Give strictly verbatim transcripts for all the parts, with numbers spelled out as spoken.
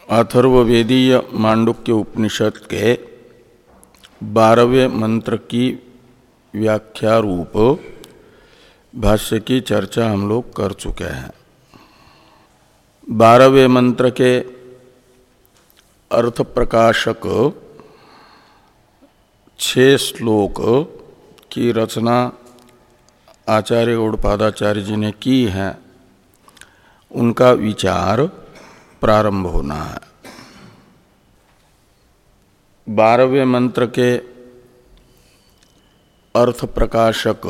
अथर्ववेदीय मांडुक्य उपनिषद के बारहवें मंत्र की व्याख्या रूप भाष्य की चर्चा हम लोग कर चुके हैं। बारहवें मंत्र के अर्थ प्रकाशक छह श्लोक की रचना आचार्य गौड़पादाचार्य जी ने की है, उनका विचार प्रारंभ होना है। बारहवें मंत्र के अर्थ प्रकाशक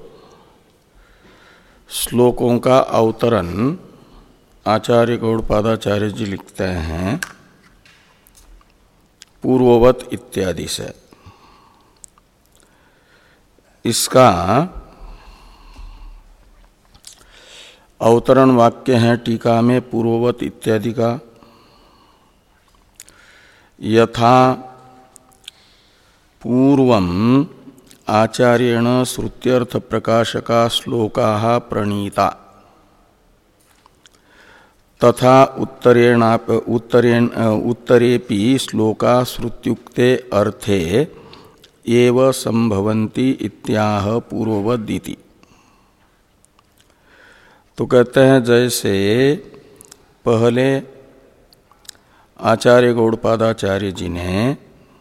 श्लोकों का अवतरण आचार्य गौड़पादाचार्य जी लिखते हैं पूर्ववत इत्यादि से। इसका अवतरण वाक्य है टीका में पूर्ववत इत्यादि का, यथा पूर्वम आचार्येण श्रुत्यर्थ प्रकाशका श्लोकाः प्रणीता तथा उत्तरेणाप उत्तरेण उत्तरेपि श्लोका श्रुत्युक्ते अर्थे एव संभवन्ति इत्याह पूर्ववदिति। तो कहते हैं जैसे पहले आचार्य गौड़पादाचार्य जी ने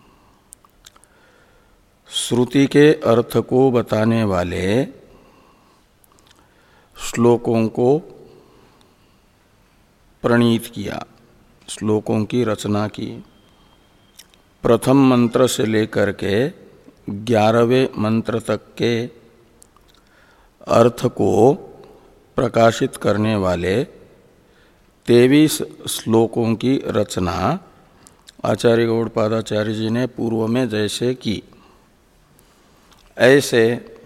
श्रुति के अर्थ को बताने वाले श्लोकों को प्रणीत किया, श्लोकों की रचना की। प्रथम मंत्र से लेकर के ग्यारहवें मंत्र तक के अर्थ को प्रकाशित करने वाले तेईस श्लोकों की रचना आचार्य गौड़पादाचार्य जी ने पूर्व में जैसे की, ऐसे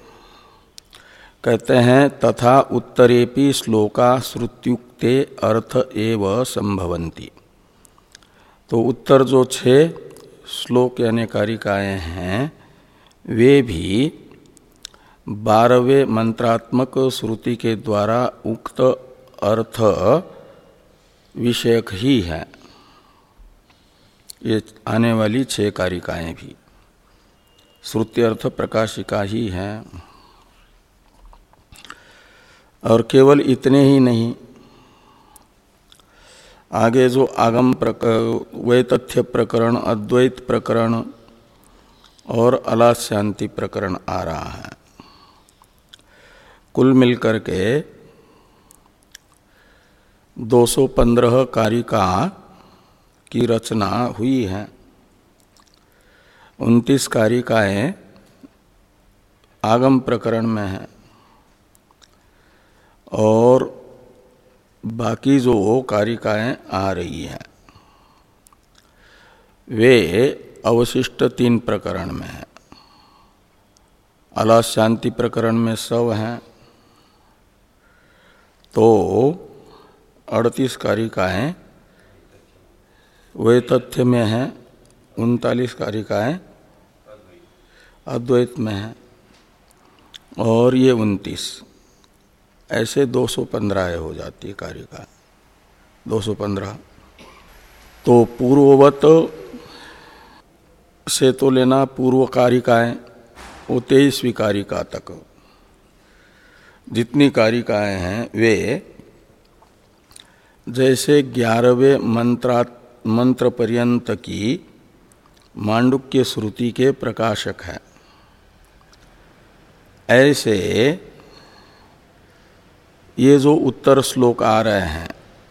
कहते हैं तथा उत्तरेपि श्लोका श्रुत्युक्ते अर्थ एव संभवन्ति। तो उत्तर जो छह श्लोक यानी कारिकाएं हैं वे भी बारहवें मंत्रात्मक श्रुति के द्वारा उक्त अर्थ विषयक ही है। ये आने वाली छह कारिकाएं भी श्रुति अर्थ प्रकाशिका ही हैं। और केवल इतने ही नहीं, आगे जो आगम वैतथ्य प्रकरण, अद्वैत प्रकरण और अलास्यांति प्रकरण आ रहा है, कुल मिलकर के दो सौ पंद्रह कारिका की रचना हुई है। उनतीस कारिकाएं आगम प्रकरण में हैं और बाकी जो कारिकाएं आ रही हैं वे अवशिष्ट तीन प्रकरण में हैं। अलास्यांति प्रकरण में सौ हैं, तो अड़तीस कारिकाएं वे तथ्य में हैं, उनतालीस कारिकाएं अद्वैत में हैं और ये उनतीस, ऐसे दो सौ पंद्रह हो जाती है कारिका, दो सौ पंद्रह। तो पूर्ववत से तो लेना पूर्व कारिकाएं वो तेईसवीं कारिका तक जितनी कारिकाएं हैं वे जैसे ग्यारहवें मंत्रा मंत्र पर्यंत की मांडुक्य श्रुति के प्रकाशक है, ऐसे ये जो उत्तर श्लोक आ रहे हैं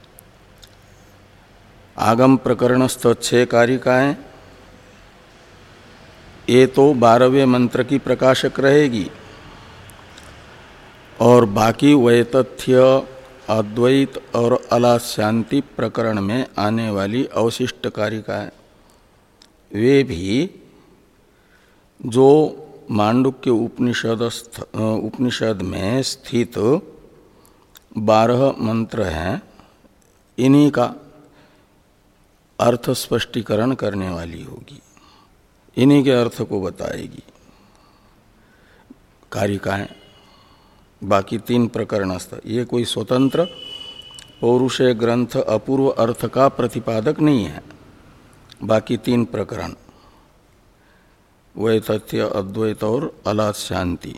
आगम प्रकरणस्थ छह कारिकाएं, ये तो बारहवें मंत्र की प्रकाशक रहेगी और बाकी वैतथ्य, अद्वैत और अलास्यांति प्रकरण में आने वाली अवशिष्ट कारिकाएं वे भी जो मांडुक्य उपनिषद उपनिषद में स्थित बारह मंत्र हैं इन्हीं का अर्थ स्पष्टीकरण करने वाली होगी, इन्हीं के अर्थ को बताएगी कारिकाएं। बाकी तीन प्रकरणस्थ ये कोई स्वतंत्र पौरुषेय ग्रंथ अपूर्व अर्थ का प्रतिपादक नहीं है। बाकी तीन प्रकरण वैतथ्य, अद्वैत और अलाद शांति,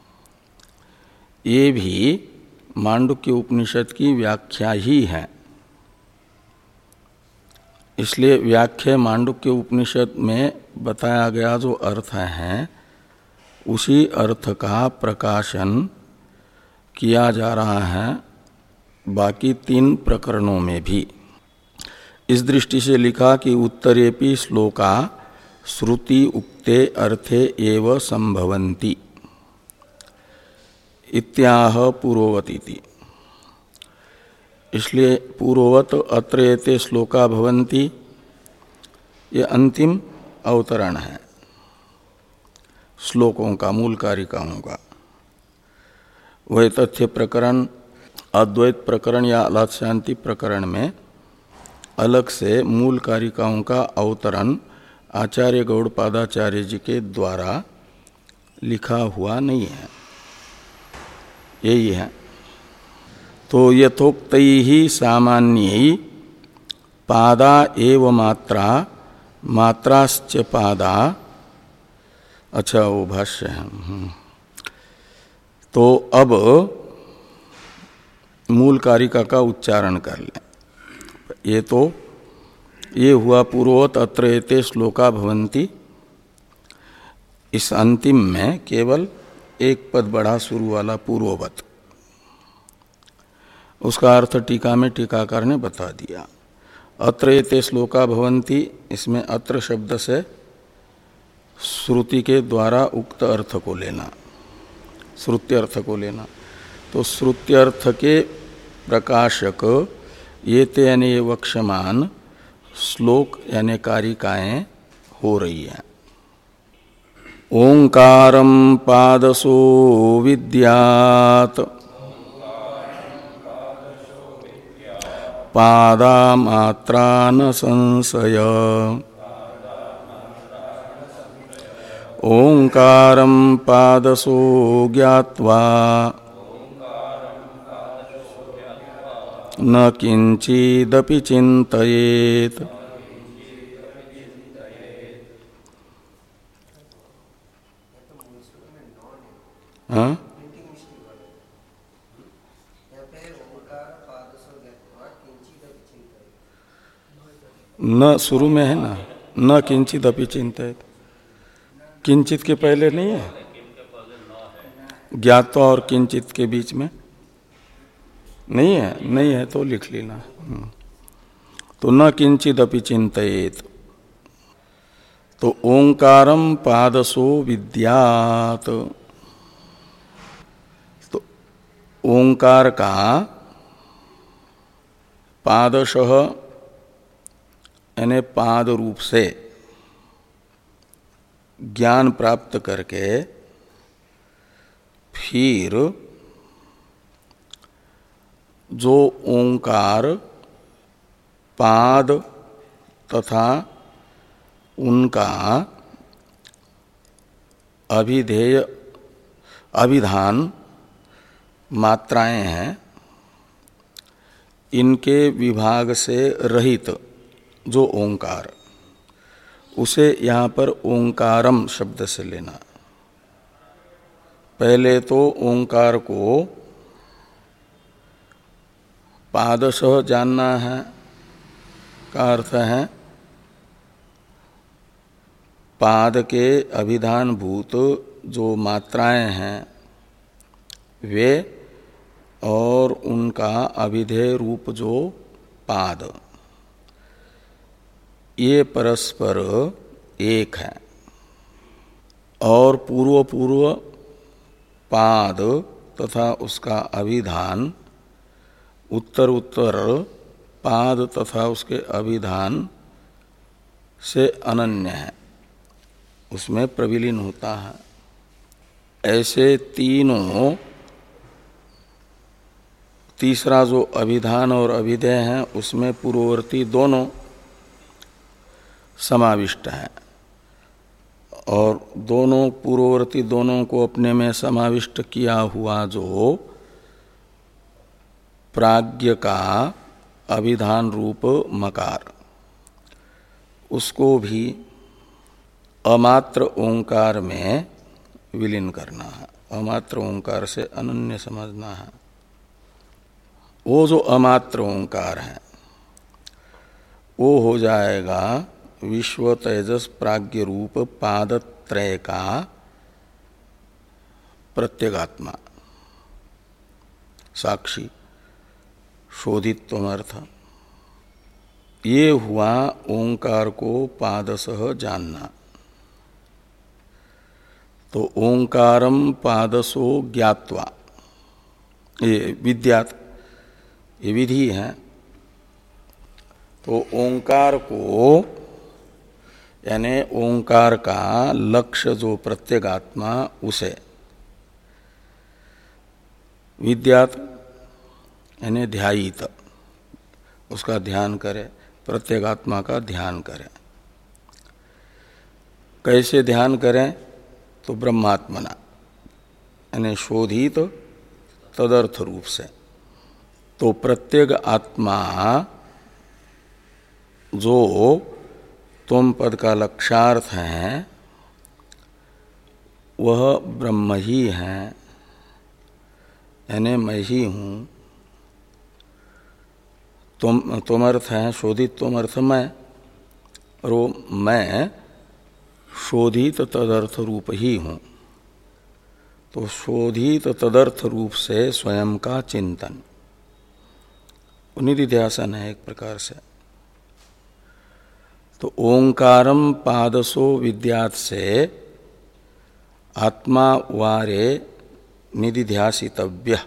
ये भी मांडुक्य उपनिषद की व्याख्या ही है। इसलिए व्याख्या मांडुक्य उपनिषद में बताया गया जो अर्थ है उसी अर्थ का प्रकाशन किया जा रहा है बाकी तीन प्रकरणों में भी। इस दृष्टि से लिखा कि उत्तरेपि श्लोका श्रुति उक्ते अर्थे एव संभवन्ति इत्याह पूर्ववतीति। इसलिए पूर्ववत अत्र एते श्लोका भवन्ति ये अंतिम अवतरण है श्लोकों का, मूल कारिकाओं का। वह तथ्य प्रकरण, अद्वैत प्रकरण या अलाद शांति प्रकरण में अलग से मूल कारिकाओं का अवतरण आचार्य गौड़पादाचार्य जी के द्वारा लिखा हुआ नहीं है, यही है। तो यथोक्त ही सामान्य पादा एव मात्रा मात्राश्च पादा, अच्छा वो भाष्य है। तो अब मूल कारिका का उच्चारण कर लें। ये तो ये हुआ पूर्ववत अत्र एते श्लोका भवन्ति। इस अंतिम में केवल एक पद बढ़ा शुरू वाला पूर्ववत, उसका अर्थ टीका में टीकाकार ने बता दिया। अत्र एते श्लोका भवन्ति, इसमें अत्र शब्द से श्रुति के द्वारा उक्त अर्थ को लेना, श्रुत्यर्थ को लेना। तो श्रुत्यर्थ के प्रकाशक ये ते यानी ये वक्षमान श्लोक यानी कारिकाएं हो रही हैं। ओंकारम पादसो विद्यात् पादा मात्रा न संशय। ओंकारम पादसो ज्ञात्वा न किंचिदपि चिंतयेत्। हाँ, न शुरू में है ना, न किंचित अपि चिंतित। किंचित के पहले नहीं है, ज्ञात्वा और किंचित के बीच में नहीं है, नहीं है तो लिख लेना। तो न किंचित अपि चिंतित। तो ओंकारम पादसो विद्यात्, तो ओंकार का पादशः यानी पाद रूप से ज्ञान प्राप्त करके फिर जो ओंकार पाद तथा उनका अभिधेय अभिधान मात्राएं हैं, इनके विभाग से रहित जो ओंकार, उसे यहाँ पर ओंकारम शब्द से लेना। पहले तो ओंकार को पादशः जानना है, का अर्थ है पाद के अभिधान भूत जो मात्राएं हैं वे और उनका अभिधेय रूप जो पाद, ये परस्पर एक है। और पूर्व पूर्व पाद तथा उसका अभिधान उत्तर उत्तर पाद तथा उसके अभिधान से अनन्य है, उसमें प्रविलीन होता है। ऐसे तीनों, तीसरा जो अभिधान और अभिधेय है उसमें पूर्ववर्ती दोनों समाविष्ट है, और दोनों पूर्ववर्ती दोनों को अपने में समाविष्ट किया हुआ जो प्राज्ञ का अभिधान रूप मकार, उसको भी अमात्र ओंकार में विलीन करना है, अमात्र ओंकार से अनन्य समझना है। वो जो अमात्र ओंकार है वो हो जाएगा विश्व तेजस प्राज्ञ रूप पादत्रय का प्रत्यगात्मा, साक्षी, शोधित्वमर्थ। ये हुआ ओंकार को पादसह जानना। तो ओंकारम पादसो ज्ञात्वा, ये विद्यात, ये विधि है। तो ओंकार को यानी ओंकार का लक्ष्य जो प्रत्यगात्मा, उसे विद्यात यानी ध्यायित, उसका ध्यान करे, प्रत्यगात्मा का ध्यान करें। कैसे ध्यान करें? तो ब्रह्मात्मना यानी शोधित तदर्थ रूप से। तो प्रत्येक आत्मा जो तुम पद का लक्षार्थ है वह ब्रह्म ही है, यानी मैं ही हूँ। तुम तुमर्थ है शोधित, तुमर्थ मैं, और वो मैं शोधित तदर्थ रूप ही हूँ। तो शोधित तदर्थ रूप से स्वयं का चिंतन निधिध्यासन है एक प्रकार से। तो ओंकारम पादसो विद्यात से आत्मा वारे निधिध्यासितव्य,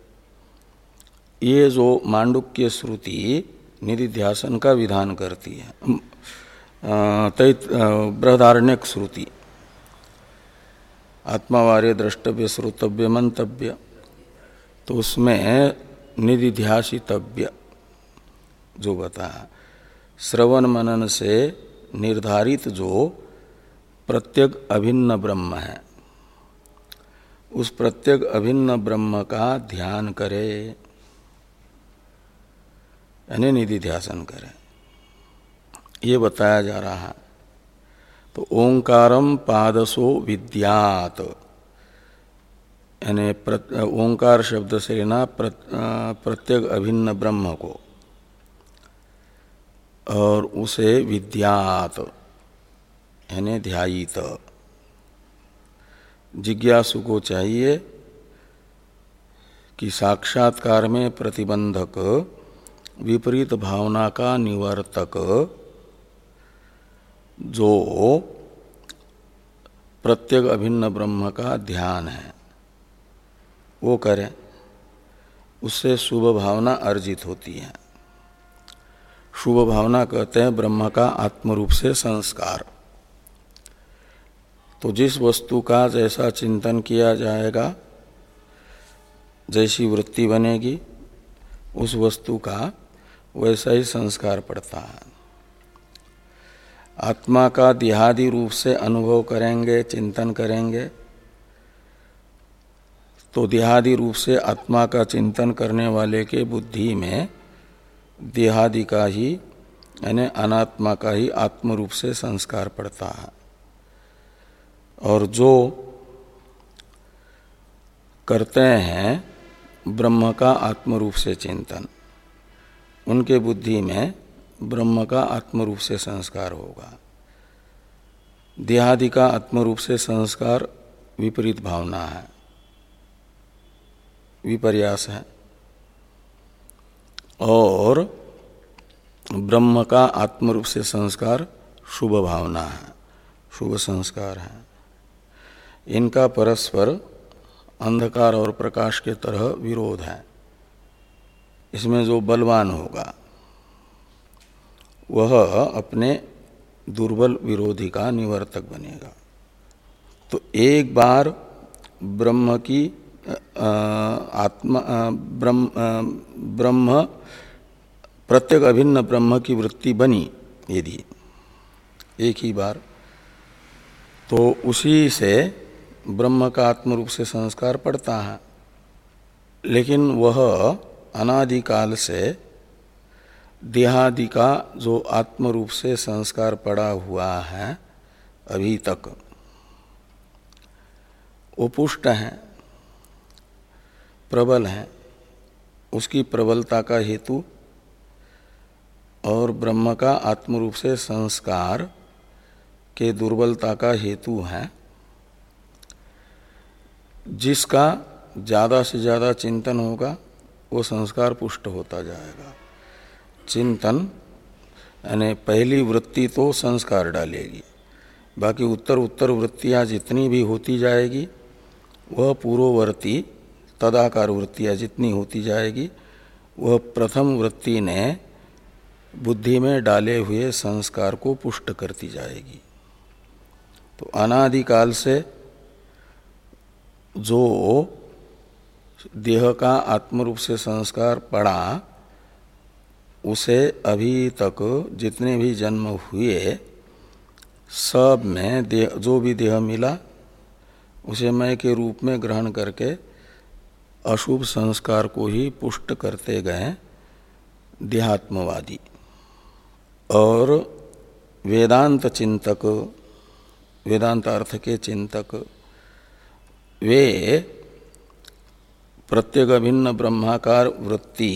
ये जो मांडुक्य श्रुति निधिध्यासन का विधान करती है, तैत बृहदारण्यक श्रुति आत्मावार्य द्रष्टव्य श्रोतव्य मंतव्य, तो उसमें निधिध्यासितव्य जो बताया, श्रवण मनन से निर्धारित जो प्रत्येक अभिन्न ब्रह्म है, उस प्रत्येक अभिन्न ब्रह्म का ध्यान करे, यानी निधिध्यासन करे, ये बताया जा रहा है। तो ओंकारम पादसो विद्यात, यानी ओंकार शब्द से लेना प्रत्येक अभिन्न ब्रह्म को, और उसे विद्यात यानी ध्यायित। जिज्ञासु को चाहिए कि साक्षात्कार में प्रतिबंधक विपरीत भावना का निवर्तक जो प्रत्येक अभिन्न ब्रह्म का ध्यान है वो करें, उससे शुभ भावना अर्जित होती है। शुभ भावना कहते हैं ब्रह्म का आत्मरूप से संस्कार। तो जिस वस्तु का जैसा चिंतन किया जाएगा, जैसी वृत्ति बनेगी, उस वस्तु का वैसा ही संस्कार पड़ता है। आत्मा का देहादि रूप से अनुभव करेंगे, चिंतन करेंगे, तो देहादि रूप से आत्मा का चिंतन करने वाले के बुद्धि में देहादि का ही यानी अनात्मा का ही आत्म रूप से संस्कार पड़ता है। और जो करते हैं ब्रह्म का आत्म रूप से चिंतन, उनके बुद्धि में ब्रह्म का आत्म रूप से संस्कार होगा। देहादि का आत्म रूप से संस्कार विपरीत भावना है, विपर्यास है, और ब्रह्म का आत्म रूप से संस्कार शुभ भावना है, शुभ संस्कार है। इनका परस्पर अंधकार और प्रकाश के तरह विरोध है। इसमें जो बलवान होगा वह अपने दुर्बल विरोधी का निवर्तक बनेगा। तो एक बार ब्रह्म की आत्मा ब्रह्म ब्रह्म प्रत्येक अभिन्न ब्रह्म की वृत्ति बनी यदि एक ही बार, तो उसी से ब्रह्म का आत्म रूप से संस्कार पड़ता है। लेकिन वह अनादिकाल से देहादि का जो आत्म रूप से संस्कार पड़ा हुआ है अभी तक, वो पुष्ट है, प्रबल है। उसकी प्रबलता का हेतु और ब्रह्म का आत्म रूप से संस्कार के दुर्बलता का हेतु है। जिसका ज़्यादा से ज़्यादा चिंतन होगा वो संस्कार पुष्ट होता जाएगा। चिंतन यानी पहली वृत्ति तो संस्कार डालेगी, बाकी उत्तर उत्तर वृत्तियाँ जितनी भी होती जाएगी वह पूर्ववर्ती तदाकार वृत्तियाँ जितनी होती जाएगी वह प्रथम वृत्ति ने बुद्धि में डाले हुए संस्कार को पुष्ट करती जाएगी। तो अनादिकाल से जो देह का आत्मरूप से संस्कार पड़ा, उसे अभी तक जितने भी जन्म हुए सब में देह, जो भी देह मिला उसे मैं के रूप में ग्रहण करके अशुभ संस्कार को ही पुष्ट करते गए देहात्मवादी। और वेदांत चिंतक, वेदांत अर्थ के चिंतक, वे प्रत्येक अभिन्न ब्रह्माकार वृत्ति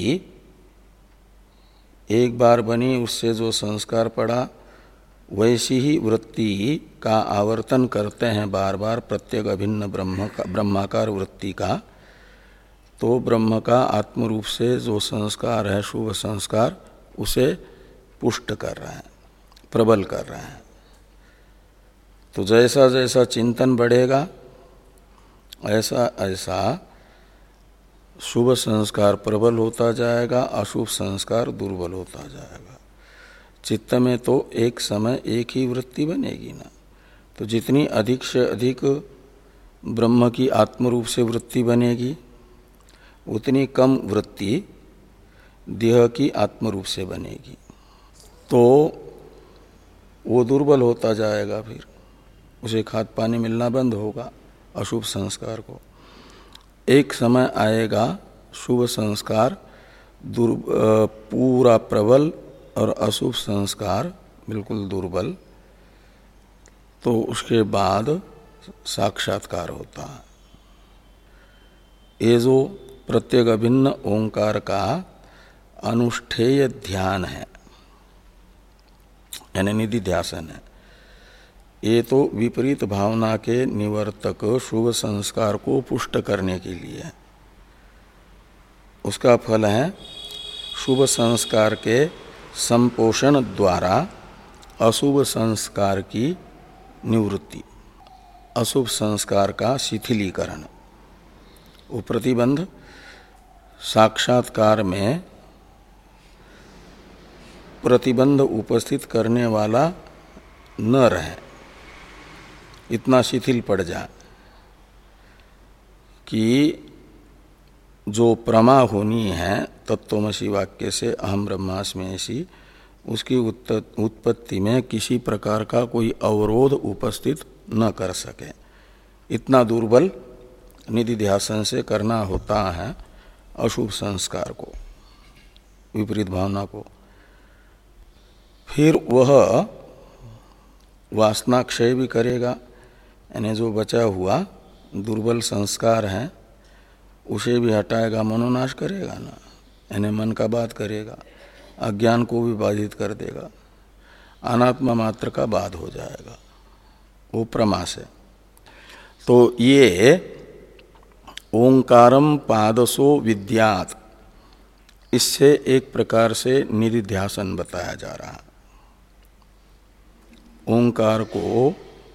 एक बार बनी, उससे जो संस्कार पड़ा वैसी ही वृत्ति का आवर्तन करते हैं बार बार प्रत्येक अभिन्न ब्रह्म का ब्रह्माकार वृत्ति का। तो ब्रह्म का आत्मरूप से जो संस्कार है शुभ संस्कार, उसे पुष्ट कर रहे हैं, प्रबल कर रहे हैं। तो जैसा जैसा चिंतन बढ़ेगा ऐसा ऐसा शुभ संस्कार प्रबल होता जाएगा, अशुभ संस्कार दुर्बल होता जाएगा। चित्त में तो एक समय एक ही वृत्ति बनेगी ना, तो जितनी अधिक से अधिक ब्रह्म की आत्मरूप से वृत्ति बनेगी उतनी कम वृत्ति देह की आत्मरूप से बनेगी, तो वो दुर्बल होता जाएगा। फिर उसे खाद पानी मिलना बंद होगा अशुभ संस्कार को। एक समय आएगा शुभ संस्कार दुर पूरा प्रबल और अशुभ संस्कार बिल्कुल दुर्बल, तो उसके बाद साक्षात्कार होता है। ये जो प्रत्येक अभिन्न ओंकार का अनुष्ठेय ध्यान है यानी निधि ध्यासन है, ये तो विपरीत भावना के निवर्तक शुभ संस्कार को पुष्ट करने के लिए है। उसका फल है शुभ संस्कार के संपोषण द्वारा अशुभ संस्कार की निवृत्ति, अशुभ संस्कार का शिथिलीकरण। वो प्रतिबंध साक्षात्कार में प्रतिबंध उपस्थित करने वाला न रहे, इतना शिथिल पड़ जाए कि जो प्रमा होनी है तत्त्वमसि वाक्य से अहम ब्रह्मास्मि ऐसी, उसकी उत्पत्ति में किसी प्रकार का कोई अवरोध उपस्थित न कर सके, इतना दुर्बल निधि ध्यासन से करना होता है अशुभ संस्कार को, विपरीत भावना को। फिर वह वासना क्षय भी करेगा, यानी जो बचा हुआ दुर्बल संस्कार है उसे भी हटाएगा, मनोनाश करेगा ना, यानी मन का बाध करेगा, अज्ञान को भी बाधित कर देगा, अनात्मा मात्र का बाध हो जाएगा वो प्रमा से। तो ये ओंकारम पादसो विद्यात्, इससे एक प्रकार से निधिध्यासन बताया जा रहा है। ओंकार को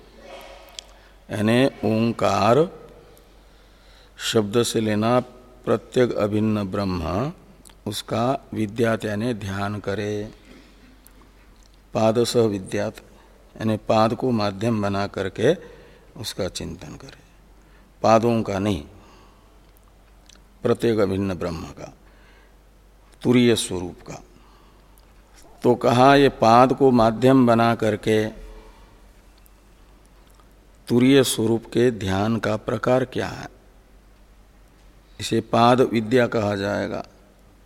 यानी ओंकार शब्द से लेना प्रत्येक अभिन्न ब्रह्म, उसका विद्यात यानी ध्यान करे। पादस विद्यात यानी पाद को माध्यम बना करके उसका चिंतन करे, पादों का नहीं, प्रत्येक अभिन्न ब्रह्म का, तुरीय स्वरूप का। तो कहा ये पाद को माध्यम बना करके तुरीय स्वरूप के ध्यान का प्रकार क्या है, इसे पाद विद्या कहा जाएगा।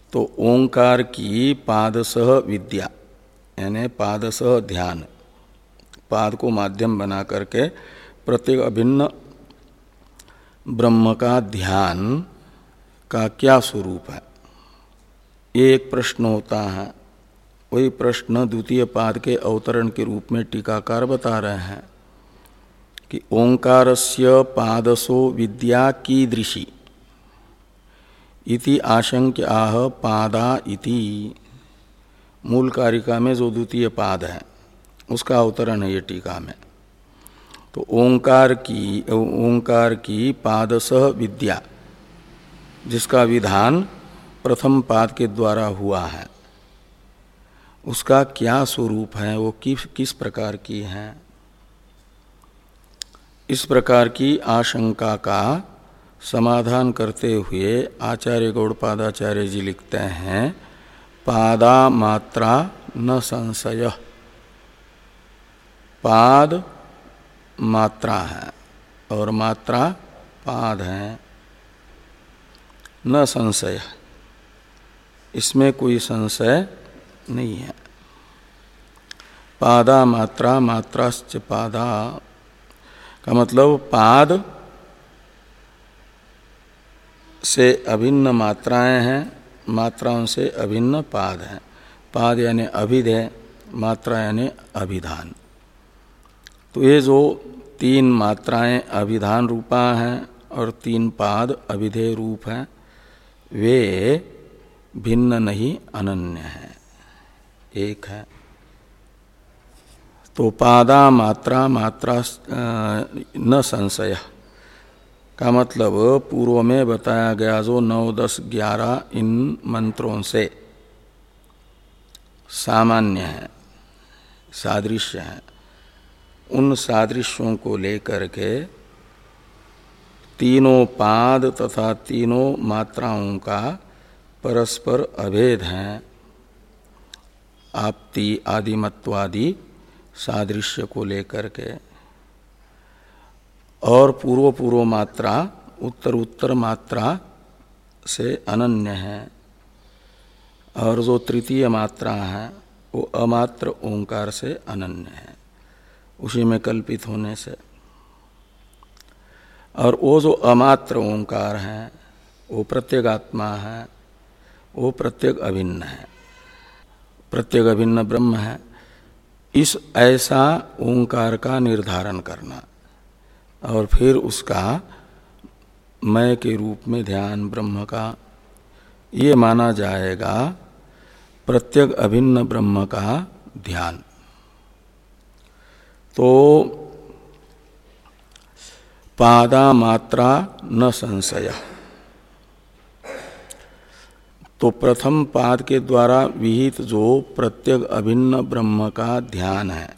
तो ओंकार की पादसह विद्या यानी पादसह ध्यान, पाद को माध्यम बना करके प्रत्येक अभिन्न ब्रह्म का ध्यान का क्या स्वरूप है, ये एक प्रश्न होता है। वही प्रश्न द्वितीय पाद के अवतरण के रूप में टीकाकार बता रहे हैं कि ओंकारस्य पादसो विद्या कीदृशी इति आशंक्य आह पादा इति। मूल कारिका में जो द्वितीय पाद है उसका अवतरण है ये टीका में। तो ओंकार की ओंकार की पादसह विद्या, जिसका विधान प्रथम पाद के द्वारा हुआ है, उसका क्या स्वरूप है, वो किस किस प्रकार की है। इस प्रकार की आशंका का समाधान करते हुए आचार्य गौड़पादाचार्य जी लिखते हैं, पादा मात्रा न संशय। पाद मात्रा है और मात्रा पाद है, न संशय, इसमें कोई संशय नहीं है। पादा मात्रा मात्राश्च पादा का मतलब पाद से अभिन्न मात्राएं हैं, मात्राओं से अभिन्न पाद हैं। पाद यानी अभिधेय, मात्रा यानी अभिधान। तो ये जो तीन मात्राएं अभिधान रूपा हैं और तीन पाद अभिधेय रूप हैं, वे भिन्न नहीं अनन्य हैं, एक है। तो पादा मात्रा मात्रा न संशय का मतलब पूर्व में बताया गया जो नौ दस ग्यारह इन मंत्रों से सामान्य है, सादृश्य है, उन सादृश्यों को लेकर के तीनों पाद तथा तीनों मात्राओं का परस्पर अभेद है, आपति आदिमत्वादि सादृश्य को लेकर के। और पूर्व पूर्व मात्रा उत्तर उत्तर मात्रा से अनन्य है, और जो तृतीय मात्रा है वो अमात्र ओंकार से अनन्य है, उसी में कल्पित होने से। और वो जो अमात्र ओंकार है वो प्रत्यगात्मा है, वो प्रत्येक अभिन्न है, प्रत्येक अभिन्न ब्रह्म है। इस ऐसा ओंकार का निर्धारण करना और फिर उसका मय के रूप में ध्यान ब्रह्म का, ये माना जाएगा प्रत्येक अभिन्न ब्रह्म का ध्यान। तो पादा मात्रा न संशय, तो प्रथम पाद के द्वारा विहित जो प्रत्येक अभिन्न ब्रह्म का ध्यान है,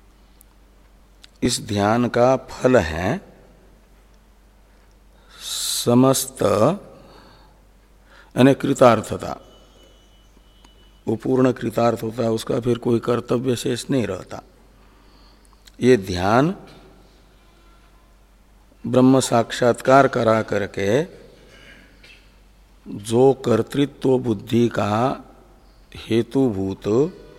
इस ध्यान का फल है समस्त यानी कृतार्थता। वो पूर्ण कृतार्थ होता है, उसका फिर कोई कर्तव्य शेष नहीं रहता। ये ध्यान ब्रह्म साक्षात्कार करा करके जो कर्तृत्व बुद्धि का हेतुभूत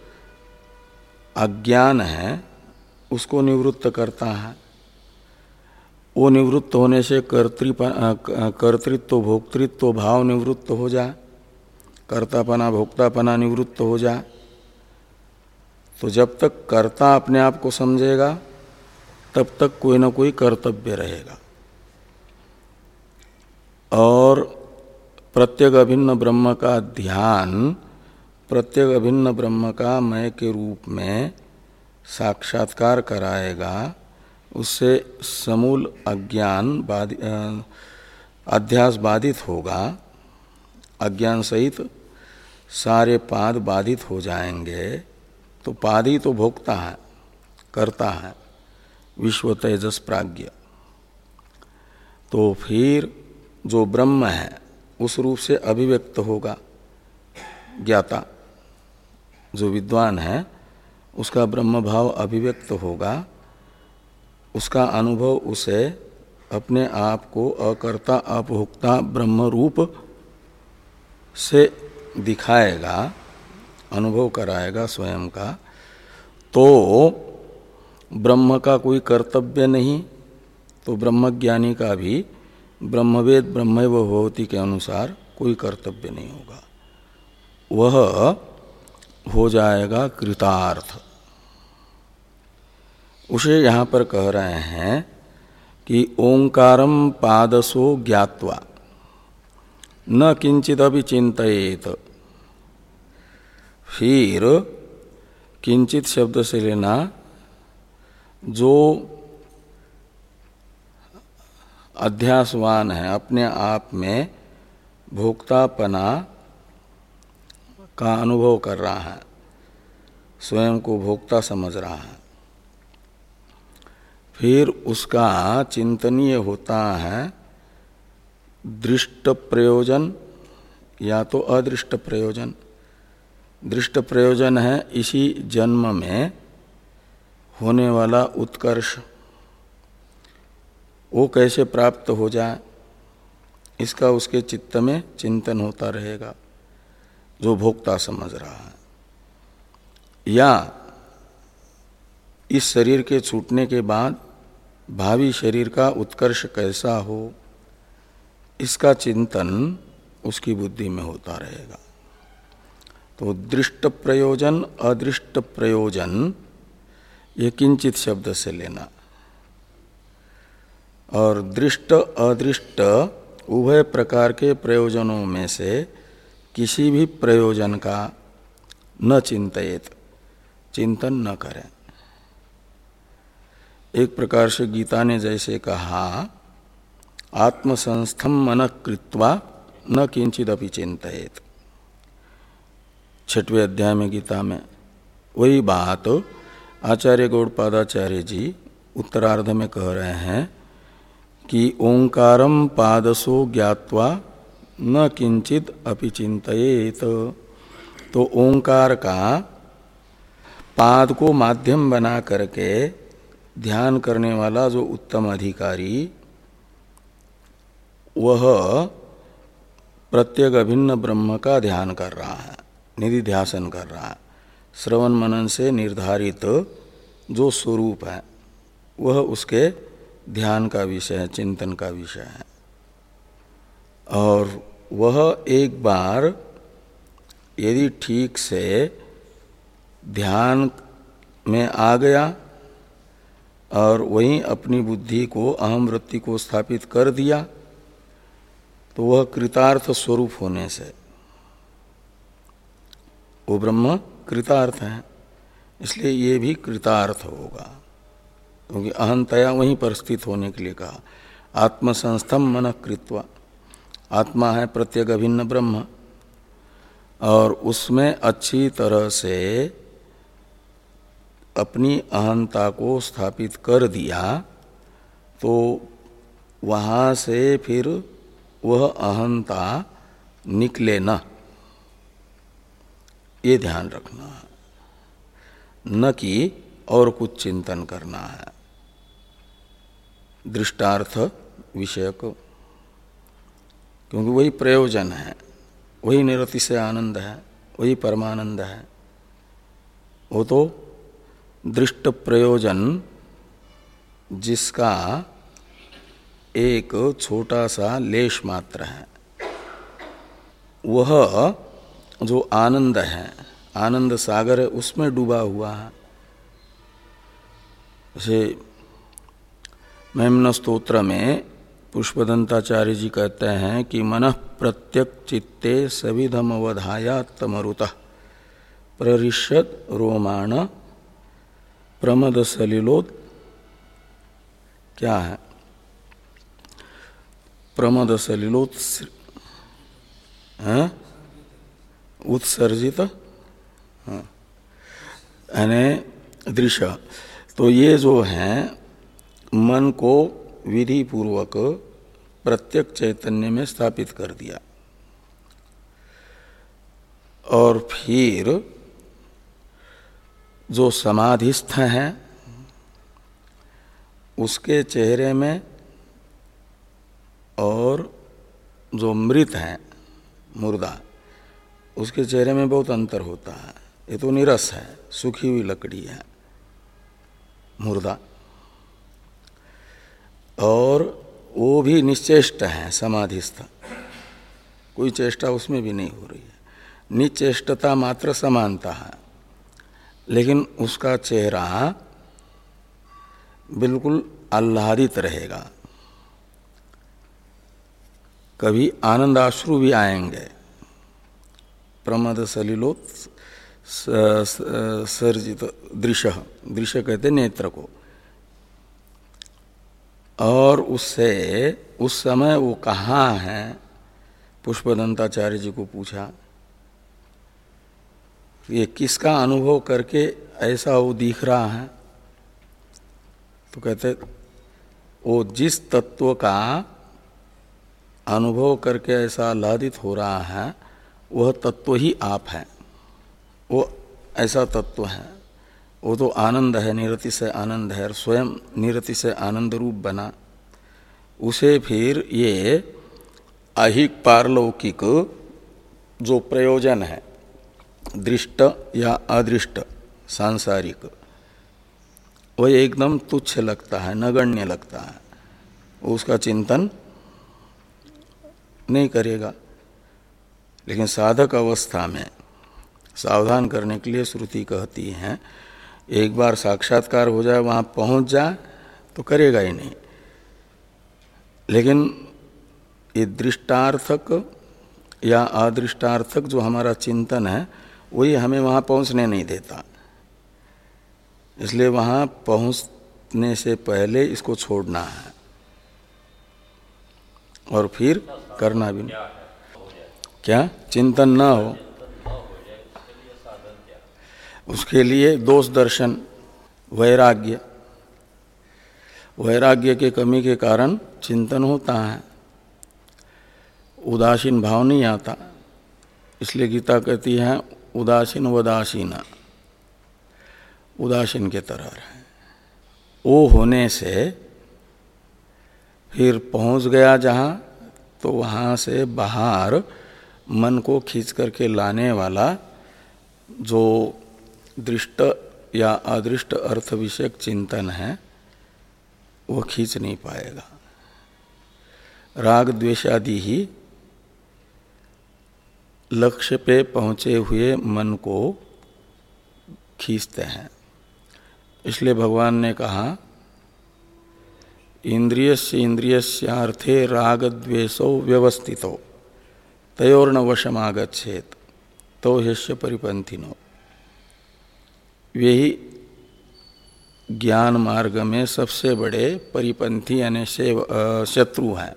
अज्ञान है उसको निवृत्त करता है। वो निवृत्त होने से कर्तृत्व भोक्तृत्व भाव निवृत्त हो जाए, कर्तापना भोक्तापना निवृत्त हो जाए। तो जब तक कर्ता अपने आप को समझेगा तब तक कोई ना कोई कर्तव्य रहेगा। और प्रत्येक अभिन्न ब्रह्म का ध्यान प्रत्येक अभिन्न ब्रह्म का मय के रूप में साक्षात्कार कराएगा, उससे समूल अज्ञान अध्यास बाधित होगा, अज्ञान सहित सारे पाद बाधित हो जाएंगे। तो पादी तो भोगता है, करता है, विश्व तेजस प्राज्ञ। तो फिर जो ब्रह्म है उस रूप से अभिव्यक्त होगा ज्ञाता, जो विद्वान है उसका ब्रह्म भाव अभिव्यक्त होगा, उसका अनुभव उसे अपने आप को अकर्ता अभोक्ता ब्रह्म रूप से दिखाएगा, अनुभव कराएगा स्वयं का, तो ब्रह्म का कोई कर्तव्य नहीं, तो ब्रह्मज्ञानी का भी ब्रह्मवेद ब्रह्मैव भवति के अनुसार कोई कर्तव्य नहीं होगा, वह हो जाएगा कृतार्थ। उसे यहाँ पर कह रहे हैं कि ओंकारम पादसो ज्ञात्वा न किंचित अभी चिंतयेत। फिर किंचित शब्द से लेना जो अध्यासवान है, अपने आप में भोक्तापना का अनुभव कर रहा है, स्वयं को भोक्ता समझ रहा है, फिर उसका चिंतनीय होता है दृष्ट प्रयोजन या तो अदृष्ट प्रयोजन। दृष्ट प्रयोजन है इसी जन्म में होने वाला उत्कर्ष, वो कैसे प्राप्त हो जाए, इसका उसके चित्त में चिंतन होता रहेगा जो भोक्ता समझ रहा है। या इस शरीर के छूटने के बाद भावी शरीर का उत्कर्ष कैसा हो, इसका चिंतन उसकी बुद्धि में होता रहेगा। तो दृष्ट प्रयोजन अदृष्ट प्रयोजन ये किंचित शब्द से लेना, और दृष्ट अदृष्ट उभय प्रकार के प्रयोजनों में से किसी भी प्रयोजन का न चिंतित, चिंतन न करें। एक प्रकार से गीता ने जैसे कहा आत्मसंस्थम मन कृत्वा न किंचित अपि चिंतित, छठवें अध्याय में गीता में, वही बात आचार्य गौड़पादाचार्य जी उत्तरार्ध में कह रहे हैं कि ओंकारम पादसो ज्ञात्वा न किंचित अपि चिंतयेत। तो ओंकार का पाद को माध्यम बना करके ध्यान करने वाला जो उत्तम अधिकारी, वह प्रत्येक अभिन्न ब्रह्म का ध्यान कर रहा है, निधिध्यासन कर रहा है। श्रवण मनन से निर्धारित जो स्वरूप है वह उसके ध्यान का विषय है, चिंतन का विषय है। और वह एक बार यदि ठीक से ध्यान में आ गया और वहीं अपनी बुद्धि को, अहम वृत्ति को स्थापित कर दिया, तो वह कृतार्थ स्वरूप होने से वो ब्रह्म कृतार्थ है। इसलिए ये भी कृतार्थ होगा, क्योंकि अहंतया वहीं पर स्थित होने के लिए कहा। आत्मसंस्थम मन कृत्वा, आत्मा है प्रत्येक अभिन्न ब्रह्म, और उसमें अच्छी तरह से अपनी अहंता को स्थापित कर दिया, तो वहाँ से फिर वह अहंता निकले न, ये ध्यान रखना है, न कि और कुछ चिंतन करना है दृष्टार्थ विषयक, क्योंकि वही प्रयोजन है, वही निरतिशय आनंद है, वही परमानंद है। वो तो दृष्ट प्रयोजन जिसका एक छोटा सा लेश मात्र है, वह जो आनंद है, आनंद सागर है, उसमें डूबा हुआ है। जैसे महिम्न स्तोत्र में पुष्पदंताचार्य जी कहते हैं कि मनः प्रत्यक चित्ते सविधम अवधाया तमरुतः प्ररिष्यत रोमाण प्रमद सलिलोत, क्या है, प्रमद सलिलोत उत्सर्जित यानी दृश्य। तो ये जो है मन को विधि पूर्वक प्रत्यक्ष चैतन्य में स्थापित कर दिया, और फिर जो समाधिस्थ हैं उसके चेहरे में, और जो मृत हैं मुर्दा, उसके चेहरे में बहुत अंतर होता है। ये तो निरस है, सूखी हुई लकड़ी है, मुर्दा, और वो भी निश्चेष्ट है, समाधिस्थ, कोई चेष्टा उसमें भी नहीं हो रही है, निश्चेष्टता मात्र समानता है, लेकिन उसका चेहरा बिल्कुल आह्लादित रहेगा। कभी आनंदाश्रु भी आएंगे, प्रमद सलिलोत सर्जित दृश्य, दृश्य कहते नेत्र को, और उससे उस समय वो कहाँ है, पुष्पदंताचार्य जी को पूछा ये किसका अनुभव करके ऐसा वो दिख रहा है, तो कहते वो जिस तत्व का अनुभव करके ऐसा आह्लादित हो रहा है वह तत्व ही आप है, वो ऐसा तत्व है, वो तो आनंद है, निरति से आनंद है, और स्वयं निरति से आनंद रूप बना। उसे फिर ये अहिक पारलौकिक जो प्रयोजन है, दृष्ट या अदृष्ट सांसारिक, वह एकदम तुच्छ लगता है, नगण्य लगता है, वो उसका चिंतन नहीं करेगा। लेकिन साधक अवस्था में सावधान करने के लिए श्रुति कहती है एक बार साक्षात्कार हो जाए, वहाँ पहुँच जाए तो करेगा ही नहीं। लेकिन ये दृष्टार्थक या अदृष्टार्थक जो हमारा चिंतन है वही हमें वहाँ पहुँचने नहीं देता, इसलिए वहाँ पहुँचने से पहले इसको छोड़ना है और फिर करना भी नहीं। क्या चिंतन न हो, उसके लिए दोष दर्शन, वैराग्य, वैराग्य के कमी के कारण चिंतन होता है, उदासीन भाव नहीं आता। इसलिए गीता कहती है उदासीन वदासीना, उदासीन के तरह है। वो होने से फिर पहुंच गया जहाँ, तो वहाँ से बाहर मन को खींच करके लाने वाला जो दृष्ट या अदृष्ट अर्थ विषयक चिंतन है वो खींच नहीं पाएगा। राग द्वेषादि ही लक्ष्य पे पहुँचे हुए मन को खींचते हैं। इसलिए भगवान ने कहा इंद्रियस्य इंद्रियस्यार्थे राग द्वेषो व्यवस्थितो तयोर्न वशमागच्छेत तो ह्यस्य परिपंथिनो। यही ज्ञान मार्ग में सबसे बड़े परिपंथी यानी शत्रु हैं,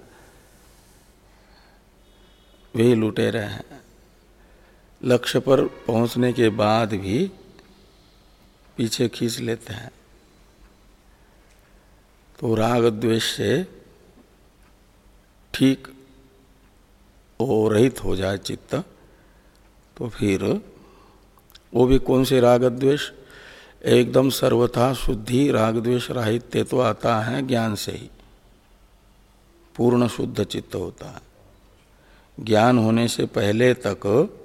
वही लुटेरे हैं। लक्ष्य पर पहुंचने के बाद भी पीछे खींच लेते हैं। तो राग द्वेष से ठीक वो रहित हो जाए चित्त, तो फिर वो भी कौन से राग द्वेष, एकदम सर्वथा शुद्धि राग द्वेष राहित्य तो आता है ज्ञान से ही, पूर्ण शुद्ध चित्त होता है। ज्ञान होने से पहले तक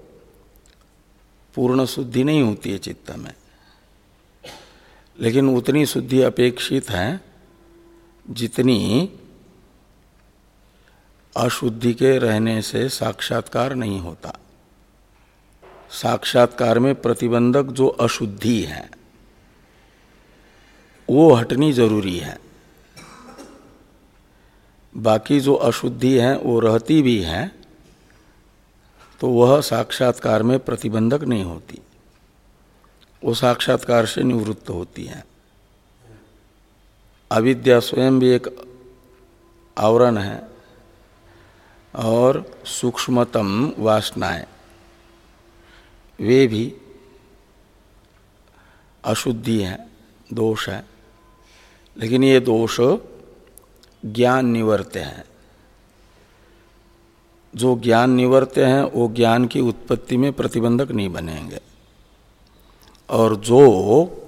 पूर्ण शुद्धि नहीं होती है चित्त में, लेकिन उतनी शुद्धि अपेक्षित है जितनी अशुद्धि के रहने से साक्षात्कार नहीं होता। साक्षात्कार में प्रतिबंधक जो अशुद्धि है वो हटनी जरूरी है, बाकी जो अशुद्धि है वो रहती भी है तो वह साक्षात्कार में प्रतिबंधक नहीं होती, वो साक्षात्कार से निवृत्त होती है। अविद्या स्वयं भी एक आवरण है और सूक्ष्मतम वासनाएं वे भी अशुद्धि है, दोष है, लेकिन ये दोष ज्ञान निवर्त्य हैं। जो ज्ञान निवर्त्य हैं वो ज्ञान की उत्पत्ति में प्रतिबंधक नहीं बनेंगे, और जो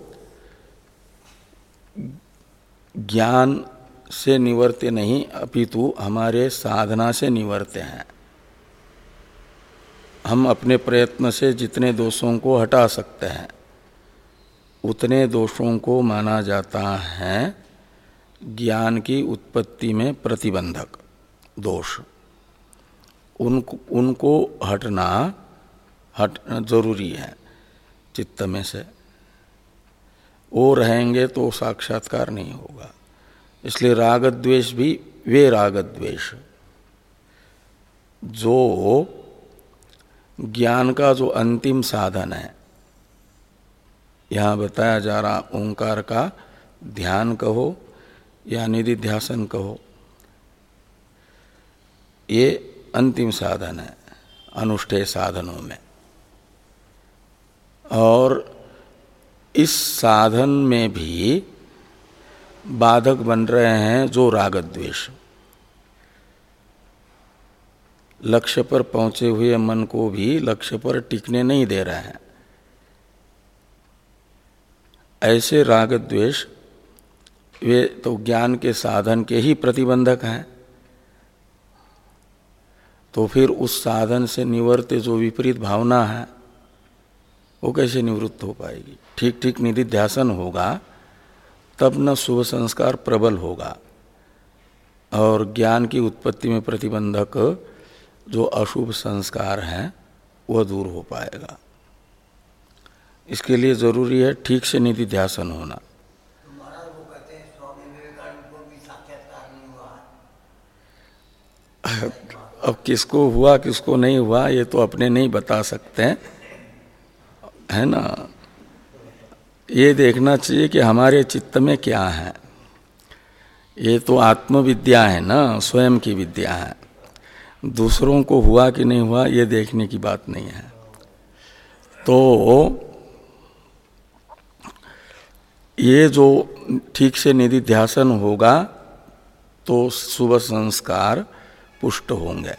ज्ञान से निवर्त्य नहीं अपितु हमारे साधना से निवर्त्य हैं, हम अपने प्रयत्न से जितने दोषों को हटा सकते हैं उतने दोषों को माना जाता है ज्ञान की उत्पत्ति में प्रतिबंधक दोष। उनको उनको हटना हट जरूरी है चित्त में से, वो रहेंगे तो साक्षात्कार नहीं होगा। इसलिए राग द्वेष भी वे राग द्वेष जो ज्ञान का जो अंतिम साधन है, यहाँ बताया जा रहा ओंकार का ध्यान कहो या निधिध्यासन कहो, ये अंतिम साधन है अनुष्ठेय साधनों में। और इस साधन में भी बाधक बन रहे हैं जो राग द्वेष। लक्ष्य पर पहुंचे हुए मन को भी लक्ष्य पर टिकने नहीं दे रहे हैं। ऐसे राग द्वेष वे तो ज्ञान के साधन के ही प्रतिबंधक हैं। तो फिर उस साधन से निवर्त जो विपरीत भावना है वो कैसे निवृत्त हो पाएगी? ठीक ठीक निधिध्यासन होगा तब न शुभ संस्कार प्रबल होगा और ज्ञान की उत्पत्ति में प्रतिबंधक जो अशुभ संस्कार हैं वह दूर हो पाएगा। इसके लिए जरूरी है ठीक से निधिध्यासन होना। अब किसको हुआ किसको नहीं हुआ ये तो अपने नहीं बता सकते हैं, है ना। ये देखना चाहिए कि हमारे चित्त में क्या है। ये तो आत्मविद्या है ना, स्वयं की विद्या है। दूसरों को हुआ कि नहीं हुआ ये देखने की बात नहीं है। तो ये जो ठीक से निधिध्यासन होगा तो शुभ संस्कार पुष्ट होंगे।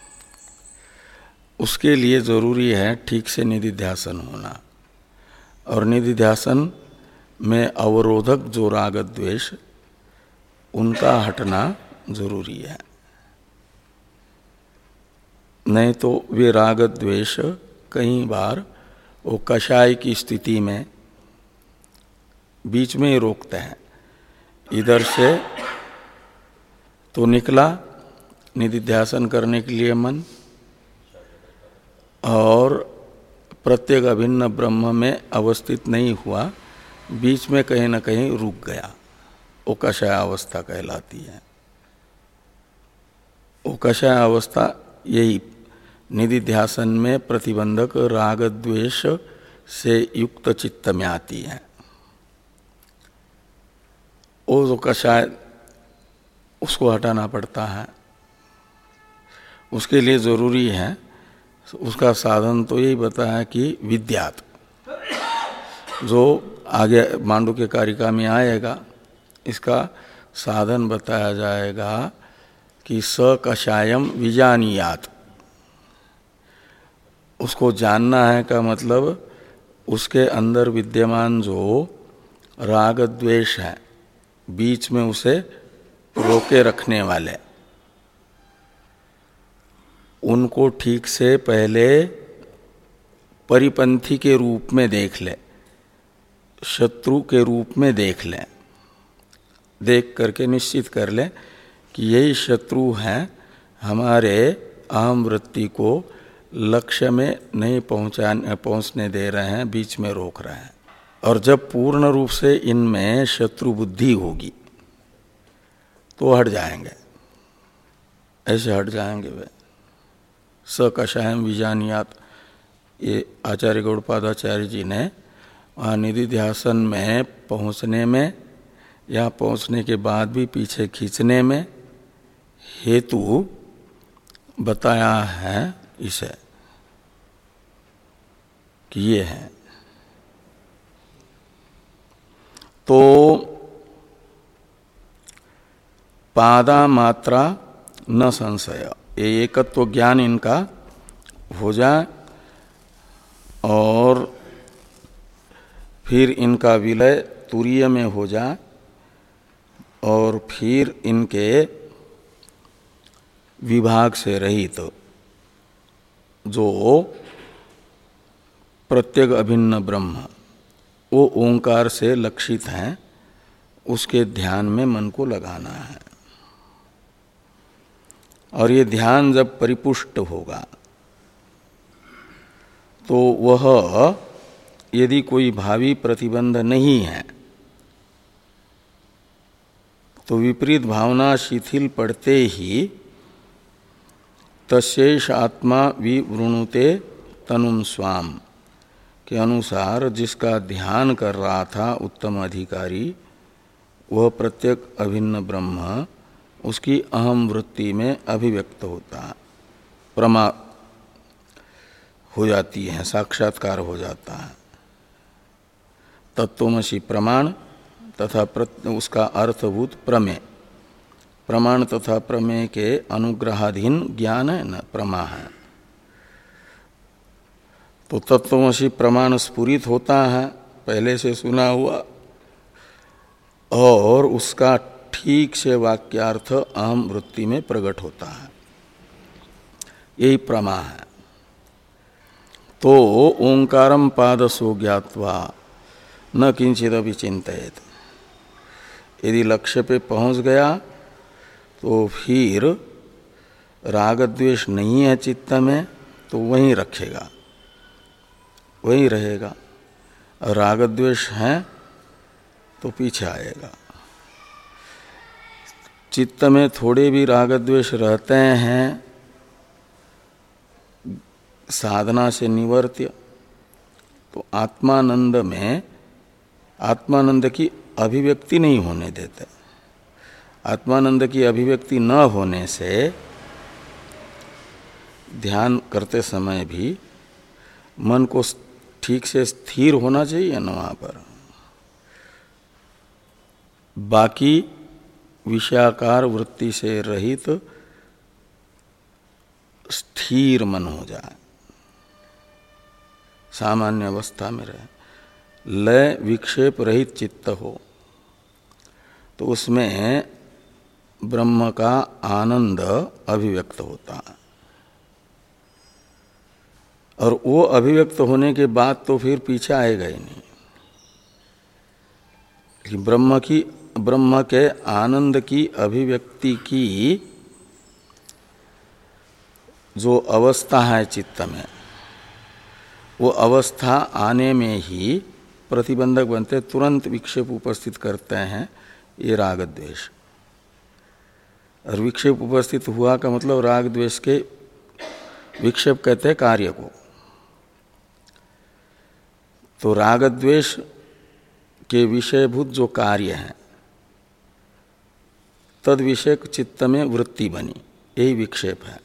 उसके लिए जरूरी है ठीक से निधिध्यासन होना। और निधिध्यासन में अवरोधक जो राग द्वेष उनका हटना जरूरी है। नहीं तो वे राग द्वेष कई बार वो कषाय की स्थिति में बीच में ही रोकते हैं। इधर से तो निकला निधिध्यासन करने के लिए मन और प्रत्येक अभिन्न ब्रह्म में अवस्थित नहीं हुआ, बीच में कहीं न कहीं रुक गया। वो कषाय अवस्था कहलाती है। वो कषाय अवस्था यही निधिध्यासन में प्रतिबंधक राग द्वेष से युक्त चित्त में आती है। वो जो कषाय उसको हटाना पड़ता है। उसके लिए जरूरी है, उसका साधन तो यही बताया कि विद्यात, जो आगे मांडुक्य कारिका में आएगा, इसका साधन बताया जाएगा कि स कषायम विजानीयात। उसको जानना है का मतलब उसके अंदर विद्यमान जो राग द्वेष है, बीच में उसे रोके रखने वाले, उनको ठीक से पहले परिपंथी के रूप में देख ले, शत्रु के रूप में देख ले, देख करके निश्चित कर ले कि यही शत्रु हैं, हमारे अहम वृत्ति को लक्ष्य में नहीं पहुंचाने पहुंचने दे रहे हैं, बीच में रोक रहे हैं। और जब पूर्ण रूप से इनमें शत्रु बुद्धि होगी तो हट जाएंगे, ऐसे हट जाएंगे वे। स कषायम विजानियात, ये आचार्य गौड़पादाचार्य जी ने वहाँ निधिध्यासन में पहुँचने में या पहुँचने के बाद भी पीछे खींचने में हेतु बताया है इसे कि ये है। तो पादा मात्रा न संशय, ये एकत्व ज्ञान इनका हो जाए और फिर इनका विलय तुरीय में हो जाए और फिर इनके विभाग से रहित तो जो प्रत्येक अभिन्न ब्रह्म वो ओंकार से लक्षित हैं, उसके ध्यान में मन को लगाना है। और ये ध्यान जब परिपुष्ट होगा तो वह यदि कोई भावी प्रतिबंध नहीं है तो विपरीत भावना शिथिल पड़ते ही तस्यैष आत्मा विवृणुते तनुम स्वाम के अनुसार जिसका ध्यान कर रहा था उत्तम अधिकारी, वह प्रत्येक अभिन्न ब्रह्म उसकी अहम वृत्ति में अभिव्यक्त होता है, प्रमा हो जाती है, साक्षात्कार हो जाता है। तत्वमसि प्रमाण तथा उसका अर्थभूत प्रमेय, प्रमाण तथा प्रमेय के अनुग्रहाधीन ज्ञान है न, प्रमा है। तो तत्वमसि प्रमाण स्फुरित होता है, पहले से सुना हुआ, और उसका ठीक से वाक्यार्थ अहम वृत्ति में प्रकट होता है, यही प्रमा है। तो ओंकारम पादसो ज्ञात्वा न किंचिदपि चिंतयेत, यदि लक्ष्य पे पहुंच गया तो फिर राग द्वेष नहीं है चित्त में तो वहीं रखेगा, वहीं रहेगा। राग द्वेष है तो पीछे आएगा। चित्त में थोड़े भी राग द्वेष रहते हैं साधना से निवर्त्य, तो आत्मानंद में आत्मानंद की अभिव्यक्ति नहीं होने देते। आत्मानंद की अभिव्यक्ति न होने से ध्यान करते समय भी मन को ठीक से स्थिर होना चाहिए न वहाँ पर, बाकी विषयाकार वृत्ति से रहित स्थिर मन हो जाए, सामान्य अवस्था में रहे, लय विक्षेप रहित चित्त हो, तो उसमें ब्रह्म का आनंद अभिव्यक्त होता है। और वो अभिव्यक्त होने के बाद तो फिर पीछे आएगा ही नहीं। कि ब्रह्म की ब्रह्म के आनंद की अभिव्यक्ति की जो अवस्था है चित्त में, वो अवस्था आने में ही प्रतिबंधक बनते, तुरंत विक्षेप उपस्थित करते हैं ये राग द्वेष। और विक्षेप उपस्थित हुआ का मतलब राग द्वेष के विक्षेप कहते हैं कार्य को। तो राग द्वेष के विषयभूत जो कार्य हैं तद विषयक चित्त में वृत्ति बनी, यही विक्षेप है,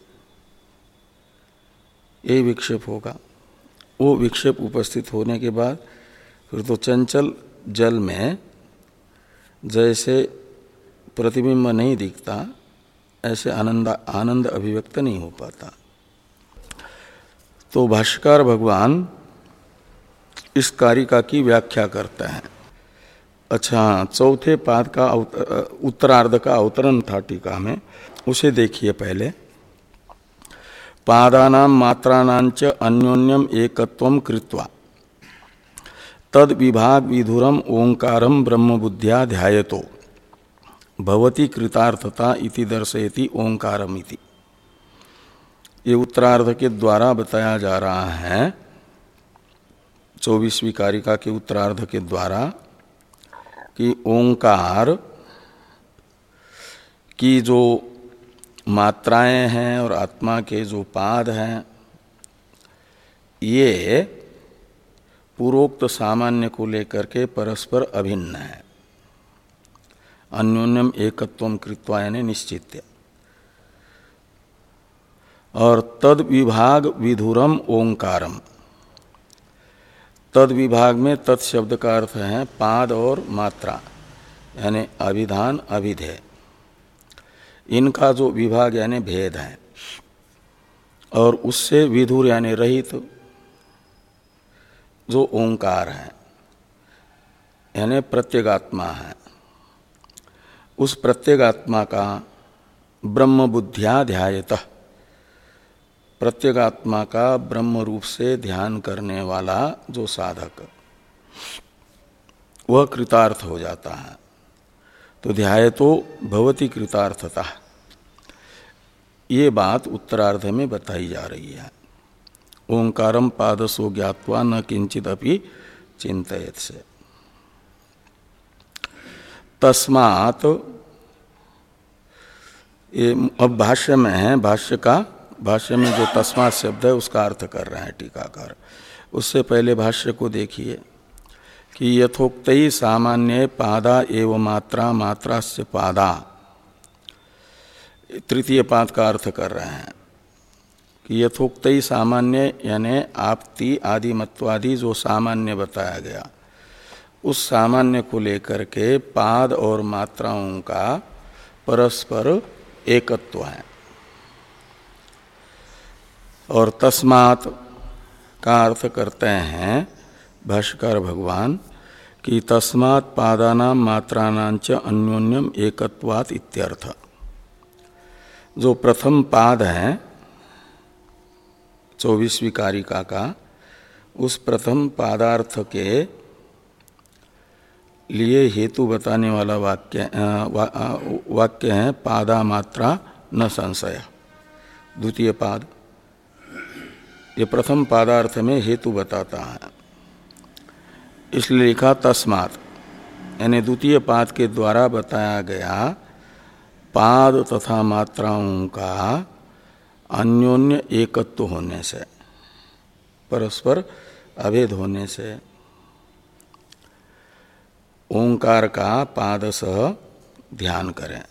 यही विक्षेप होगा। वो विक्षेप उपस्थित होने के बाद फिर तो चंचल जल में जैसे प्रतिबिंब नहीं दिखता, ऐसे आनंद आनंद अभिव्यक्त नहीं हो पाता। तो भाष्यकार भगवान इस कारिका की व्याख्या करते हैं। अच्छा, चौथे पाद का उत्तरार्ध का अवतरण था टीका में, उसे देखिए पहले। पादानां मात्राणांच अन्योन्यम एकत्वम कृत्वा तद विभाग विधुरम ओंकारम ब्रह्म बुद्ध्या ध्यायतो भवति कृतार्थता इति दर्शयति ओंकारम इति। ये उत्तरार्ध के द्वारा बताया जा रहा है, चौबीसवीं कारिका के उत्तरार्ध के द्वारा, कि ओंकार की जो मात्राएं हैं और आत्मा के जो पाद हैं, ये पूर्वोक्त सामान्य को लेकर के परस्पर अभिन्न है। अन्योन्यम एकत्वम कृत्वा यानी निश्चित्य। और तद विभाग विधुरम ओंकारम, तद विभाग में तत् शब्द का अर्थ है पाद और मात्रा, यानी अभिधान अभिधेय, इनका जो विभाग यानी भेद है, और उससे विधुर यानी रहित जो ओंकार है यानी प्रत्यगात्मा है, उस प्रत्यगात्मा का ब्रह्म बुद्ध्या ध्यायतः, प्रत्यगात्मा का ब्रह्म रूप से ध्यान करने वाला जो साधक, वह कृतार्थ हो जाता है। तो ध्याय तो भवति कृतार्थता, ये बात उत्तरार्ध में बताई जा रही है। ओंकारम पादसो ज्ञात्वा न किंचित अपि चिंतयेत से। तस्मात्, ये अब भाष्य में है, भाष्य का भाष्य में जो तस्मात् शब्द है उसका अर्थ कर रहे हैं टीकाकार। उससे पहले भाष्य को देखिए कि यथोक्तई सामान्य पादा एवं मात्रा मात्रास्य पादा, तृतीय पाद का अर्थ कर रहे हैं कि यथोक्तई सामान्य यानी आपति आदि मत्वादि जो सामान्य बताया गया, उस सामान्य को लेकर के पाद और मात्राओं का परस्पर एकत्व है। और तस्मात् का अर्थ करते हैं भाष्यकार भगवान कि तस्मात् पादानां मात्राणां च अन्योन्यम एकत्वात् इत्यर्थ। जो प्रथम पाद है चौबीसवीं कारिका का, उस प्रथम पादार्थ के लिए हेतु बताने वाला वाक्य वा, वाक्य है पादा मात्रा न संशय। द्वितीय पाद ये प्रथम पादार्थ में हेतु बताता है, इसलिए लिखा तस्मात्, यानी द्वितीय पाद के द्वारा बताया गया पाद तथा मात्राओं का अन्योन्य एकत्व होने से, परस्पर अभेद होने से ओंकार का पाद सह ध्यान करें,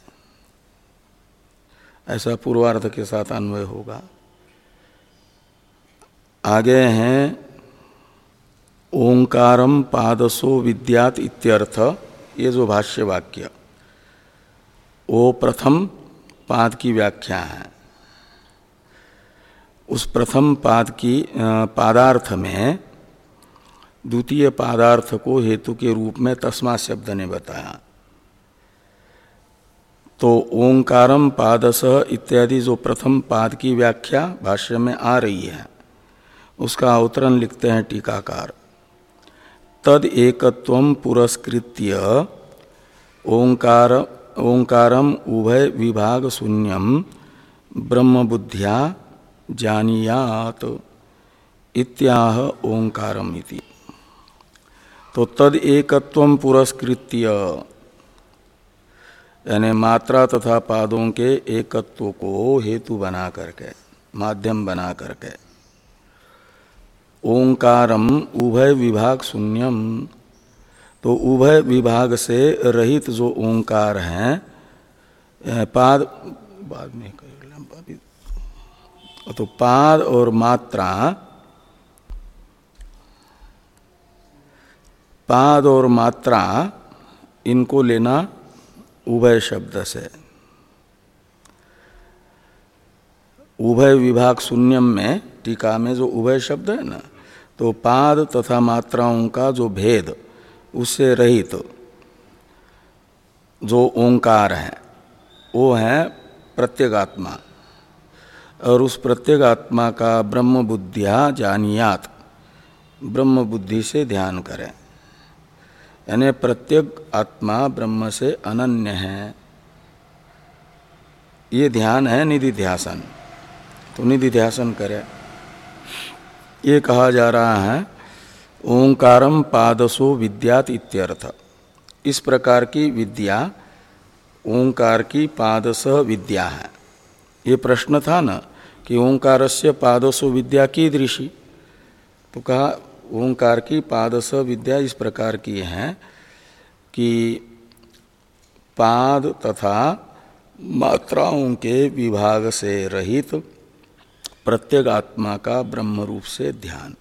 ऐसा पूर्वार्ध के साथ अन्वय होगा। आगे हैं ओंकारम पादसो विद्यात इत्यर्थ। ये जो भाष्य वाक्य, वो प्रथम पाद की व्याख्या है। उस प्रथम पाद की पादार्थ में द्वितीय पादार्थ को हेतु के रूप में तस्मात् शब्द ने बताया। तो ओंकारम पादसः इत्यादि जो प्रथम पाद की व्याख्या भाष्य में आ रही है, उसका अवतरण लिखते हैं टीकाकार। तद एकत्वम पुरस्कृत्य ओंकार ओंकारम उभय विभाग शून्यम ब्रह्म बुद्ध्या जानीयात इत्याह ओंकारम इति। तो तद एकत्वम पुरस्कृत्य यानी मात्रा तथा पादों के एकत्व को हेतु बना करके, माध्यम बना करके, ओंकारम उभय विभाग शून्यम, तो उभय विभाग से रहित जो ओंकार है, पाद बाद में कर, तो पाद और मात्रा, पाद और मात्रा इनको लेना उभय शब्द से। उभय विभाग शून्यम में टीका में जो उभय शब्द है ना, तो पाद तथा मात्राओं का जो भेद उससे रहित जो ओंकार है वो है प्रत्यगात्मा, और उस प्रत्यगात्मा का ब्रह्म बुद्धिया जानियात, ब्रह्म बुद्धि से ध्यान करें। यानी प्रत्येक आत्मा ब्रह्म से अनन्य है, ये ध्यान है निधिध्यासन। तो निधिध्यासन करें, ये कहा जा रहा है ओंकारम पादसो विद्यात इत्यर्थ। इस प्रकार की विद्या ओंकार की पादसः विद्या है। ये प्रश्न था ना कि ओंकारस्य पादसो विद्या कीदृशी, तो कहा ओंकार की पादसः विद्या इस प्रकार की है कि पाद तथा मात्राओं के विभाग से रहित प्रत्येक आत्मा का ब्रह्म रूप से ध्यान,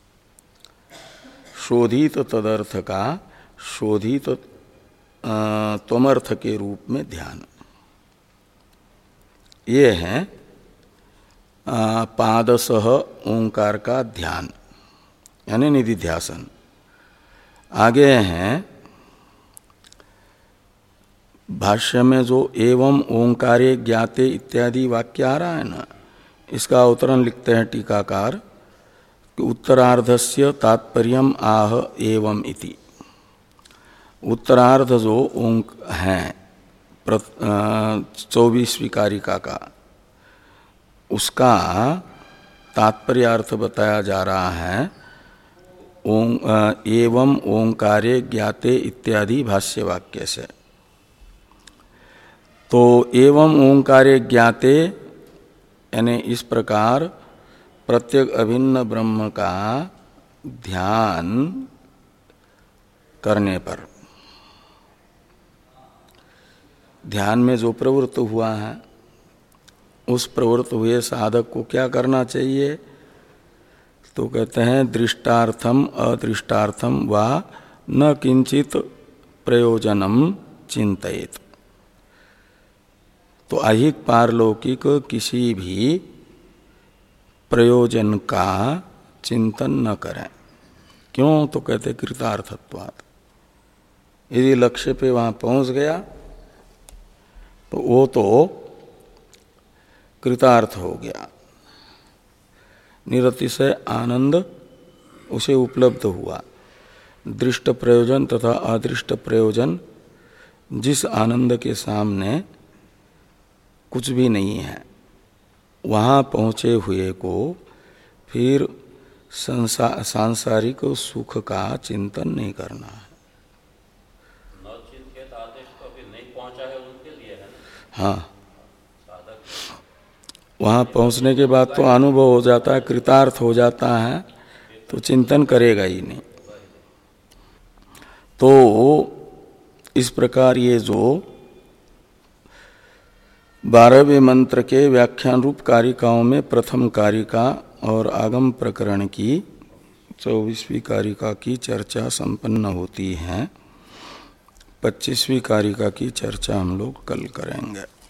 शोधित तदर्थ का शोधित त्वमर्थ के रूप में ध्यान, ये है पादसः ओंकार का ध्यान यानी निधिध्यासन। आगे हैं भाष्य में जो एवं ओंकारे ज्ञाते इत्यादि वाक्य आ रहा है ना, इसका अवतरण लिखते हैं टीकाकार कि उत्तरार्धस्य तात्पर्यम आह एवं इति। उत्तरार्ध जो ओंक है चौबीसवीं कारिका का, उसका तात्पर्यार्थ बताया जा रहा है ओं, एवं ओंकारे ज्ञाते इत्यादि भाष्य वाक्य से। तो एवं ओंकारे ज्ञाते यानी इस प्रकार प्रत्येक अभिन्न ब्रह्म का ध्यान करने पर, ध्यान में जो प्रवृत्त हुआ है उस प्रवृत्त हुए साधक को क्या करना चाहिए? तो कहते हैं दृष्टार्थम अदृष्टार्थम वा न किंचित प्रयोजनम चिंतयेत। तो ऐहिक पारलौकिक किसी भी प्रयोजन का चिंतन न करें। क्यों? तो कहते कृतार्थत्वात्। यदि लक्ष्य पे वहां पहुंच गया तो वो तो कृतार्थ हो गया, निरतिशय आनंद उसे उपलब्ध हुआ। दृष्ट प्रयोजन तथा अदृष्ट प्रयोजन जिस आनंद के सामने कुछ भी नहीं है, वहाँ पहुँचे हुए को फिर सांसारिक सुख का चिंतन नहीं करना है। हाँ, वहाँ पहुँचने के बाद तो अनुभव हो जाता है, कृतार्थ हो जाता है, तो चिंतन करेगा ही नहीं। तो इस प्रकार ये जो बारहवें मंत्र के व्याख्यान रूप कारिकाओं में प्रथम कारिका और आगम प्रकरण की चौबीसवीं कारिका की चर्चा संपन्न होती है। पच्चीसवीं कारिका की चर्चा हम लोग कल करेंगे।